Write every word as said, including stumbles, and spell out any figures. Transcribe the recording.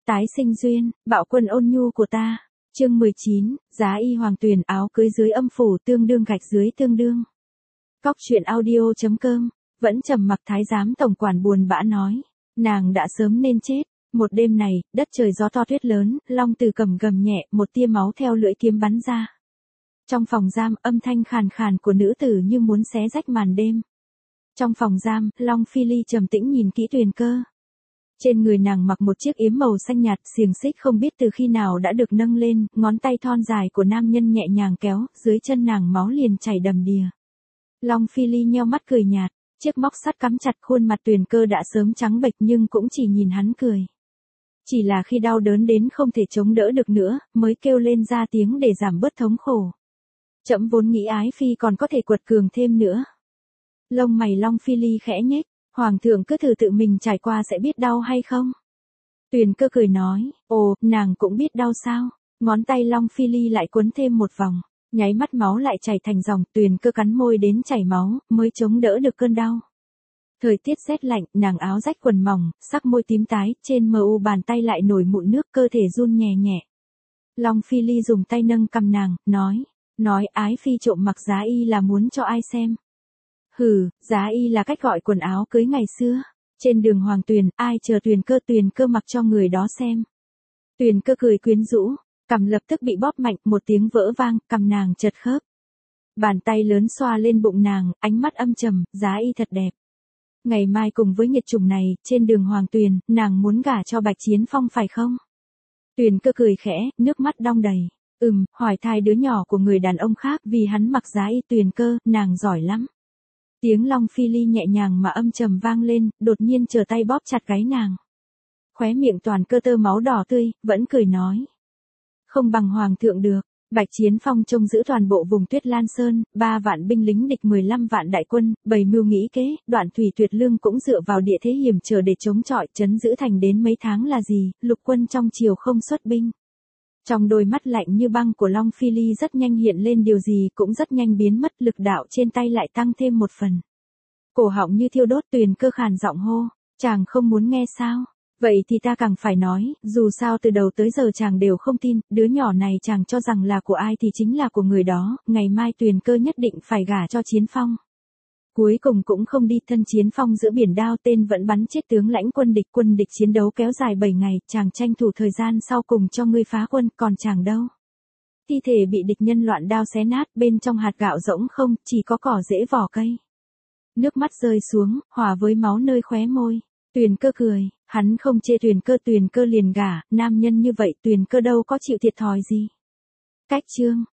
tái sinh duyên, bạo quân ôn nhu của ta. Chương mười chín, giá y hoàng tuyền áo cưới dưới âm phủ tương đương gạch dưới tương đương. Cóc truyện audio.com, vẫn trầm mặc thái giám tổng quản buồn bã nói, nàng đã sớm nên chết. Một đêm này, đất trời gió to tuyết lớn, long từ cầm gầm nhẹ, một tia máu theo lưỡi kiếm bắn ra. Trong phòng giam, âm thanh khàn khàn của nữ tử như muốn xé rách màn đêm. Trong phòng giam, Long Phi Ly trầm tĩnh nhìn kỹ Tuyền Cơ. Trên người nàng mặc một chiếc yếm màu xanh nhạt, xiềng xích không biết từ khi nào đã được nâng lên, ngón tay thon dài của nam nhân nhẹ nhàng kéo, dưới chân nàng máu liền chảy đầm đìa. Long Phi Ly nheo mắt cười nhạt, chiếc móc sắt cắm chặt khuôn mặt Tuyền Cơ đã sớm trắng bệch nhưng cũng chỉ nhìn hắn cười. Chỉ là khi đau đớn đến không thể chống đỡ được nữa, mới kêu lên ra tiếng để giảm bớt thống khổ. Trẫm vốn nghĩ ái phi còn có thể quật cường thêm nữa. Lông mày Long Phi Ly khẽ nhếch, hoàng thượng cứ thử tự mình trải qua sẽ biết đau hay không? Tuyền Cơ cười nói, ồ, nàng cũng biết đau sao? Ngón tay Long Phi Ly lại quấn thêm một vòng, nháy mắt máu lại chảy thành dòng, Tuyền Cơ cắn môi đến chảy máu, mới chống đỡ được cơn đau. Thời tiết rét lạnh, nàng áo rách quần mỏng, sắc môi tím tái, trên mờ u bàn tay lại nổi mụn nước, cơ thể run nhẹ nhẹ. Long Phi Ly dùng tay nâng cằm nàng, nói, nói ái phi trộm mặc giá y là muốn cho ai xem? Hừ, giá y là cách gọi quần áo cưới ngày xưa. Trên đường Hoàng Tuyền, ai chờ Tuyền Cơ Tuyền Cơ mặc cho người đó xem. Tuyền Cơ cười quyến rũ, cằm lập tức bị bóp mạnh, một tiếng vỡ vang, cằm nàng chật khớp. Bàn tay lớn xoa lên bụng nàng, ánh mắt âm trầm, giá y thật đẹp. Ngày mai cùng với nhiệt chủng này, trên đường Hoàng Tuyền, nàng muốn gả cho Bạch Chiến Phong phải không? Tuyền Cơ cười khẽ, nước mắt đong đầy. Ừm, hỏi thai đứa nhỏ của người đàn ông khác vì hắn mặc giá y. Tuyền Cơ, nàng giỏi lắm. Tiếng Long Phi Ly nhẹ nhàng mà âm trầm vang lên, đột nhiên trở tay bóp chặt gáy nàng. Khóe miệng toàn cơ tơ máu đỏ tươi, vẫn cười nói. Không bằng hoàng thượng được. Bạch Chiến Phong trông giữ toàn bộ vùng Tuyết Lan Sơn, ba vạn binh lính địch mười lăm vạn đại quân, bày mưu nghĩ kế, Đoạn Thủy Tuyệt Lương cũng dựa vào địa thế hiểm trở để chống chọi, trấn giữ thành đến mấy tháng là gì, lục quân trong triều không xuất binh. Trong đôi mắt lạnh như băng của Long Phi Ly rất nhanh hiện lên điều gì cũng rất nhanh biến mất, lực đạo trên tay lại tăng thêm một phần. Cổ họng như thiêu đốt, Tuyền Cơ khàn giọng hô, chàng không muốn nghe sao? Vậy thì ta càng phải nói, dù sao từ đầu tới giờ chàng đều không tin, đứa nhỏ này chàng cho rằng là của ai thì chính là của người đó, ngày mai Tuyền Cơ nhất định phải gả cho Chiến Phong. Cuối cùng cũng không đi, thân Chiến Phong giữa biển đao, tên vẫn bắn chết tướng lãnh quân địch, quân địch chiến đấu kéo dài bảy ngày, chàng tranh thủ thời gian sau cùng cho ngươi phá quân, còn chàng đâu? Thi thể bị địch nhân loạn đao xé nát, bên trong hạt gạo rỗng không, chỉ có cỏ rễ vỏ cây. Nước mắt rơi xuống, hòa với máu nơi khóe môi. Tuyền Cơ cười, hắn không chê Tuyền Cơ, Tuyền Cơ liền gả, nam nhân như vậy Tuyền Cơ đâu có chịu thiệt thòi gì. Cách chương